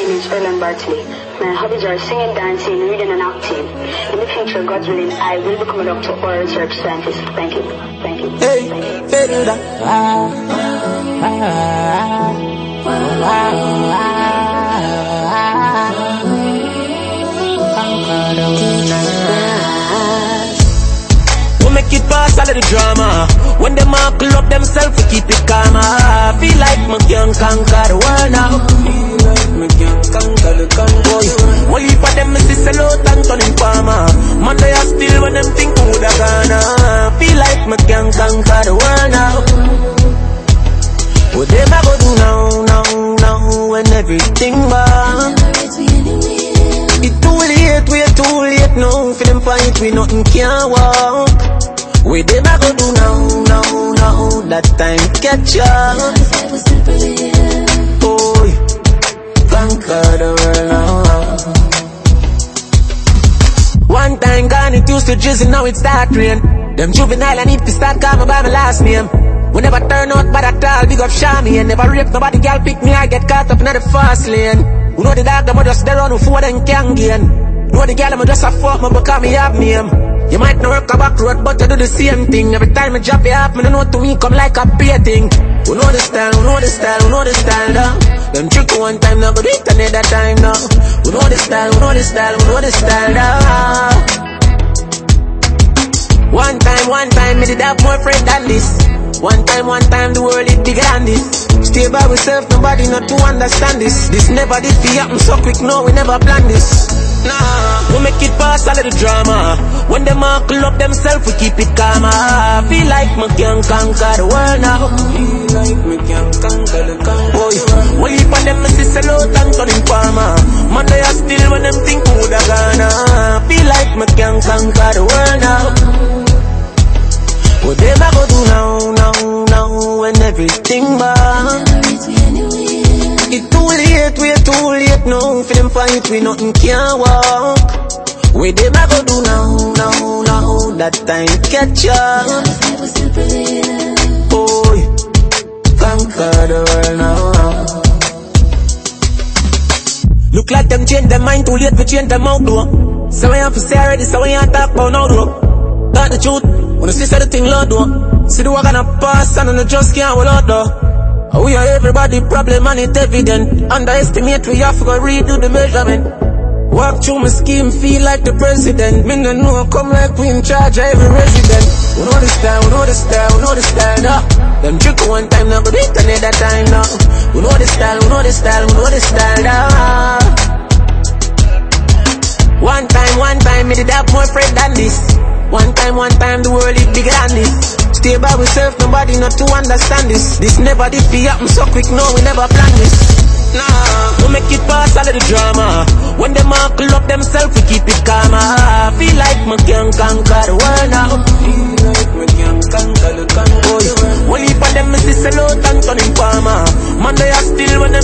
name is Erlen Bartley. My hobbies are singing, dancing, reading, and acting. In the future, God's willing, I will become a doctor or a research scientist. Thank you. Thank you. Hey, Ferida. We make it past all of the drama. When them all club up themselves, we keep it calm. I feel like me can conquer the world now. Feel like me can conquer the convoy. Only for them, me see sell out and turn in farmer. Man, they are still when them think who da gonna. Feel like me can conquer the world now. What them I go do now, when everything bad. It's too late, we're too late now. For them fight, we nothing can walk. What them I go do now, that time catch up. Boy, conquer the world now. One time gone, it used to drizzle, now it start rain. Them juvenile, I need to start calling by my last name. We never turn out bad at all, big up Shami. And never rape nobody, girl pick me, I get caught up in the fast lane. You know the dog, them just there on who for them can gain. You know the girl, them just a fuck me because me have name. You might not work a back road, but you do the same thing. Every time I drop you off, me don't know to me come like a painting. You know the style, you know the style, you know the style now. Them trick one time, now go do it another time now. You know the style, you know the style, you know the style now. One time, me did have more friends than this. One time, the world is bigger than this. Stay by myself, nobody not to understand this. This never did feel happen so quick, no, we never planned this. Nah, we make it past all of the drama. When them all club up themselves, we keep it calm. I feel like me can conquer the world now. Feel like me can conquer the convoy. Only for them, me see sell out and turn in farmer. Man, they are still when them think who da gonna. Feel like me can conquer the world now. What them I go do now, when everything bad. It's too late, we're too late now. For them fight, we nothing can walk. What them I go do now, that time catch up. Boy, conquer the world now. Look like them change their mind, too late to change them out though. So we have to say already, so we ain't talk about now though. Got the truth. When you see the thing Lord do, see the work gonna pass and I just can't hold out though. We are everybody problem and it's evident. Underestimate, we have to go redo the measurement. Walk through my scheme, feel like the president. Me no know, come like we in charge of every resident. We know the style, we know the style, we know the style now. Them trick one time, now go do it another time now. We know the style, we know the style, we know the style now. One time, me did have more friends than this. One time, the world is bigger than this. Stay by myself, nobody not to understand this. This never did feel happen so quick, no, we never planned this. Nah, we make it past all of the drama. When them all club up themselves, we keep it calm. I feel like me can conquer the world now. Feel like me can conquer the convoy. Only for them, me see sell out and turn in farmer. Man, they are still when them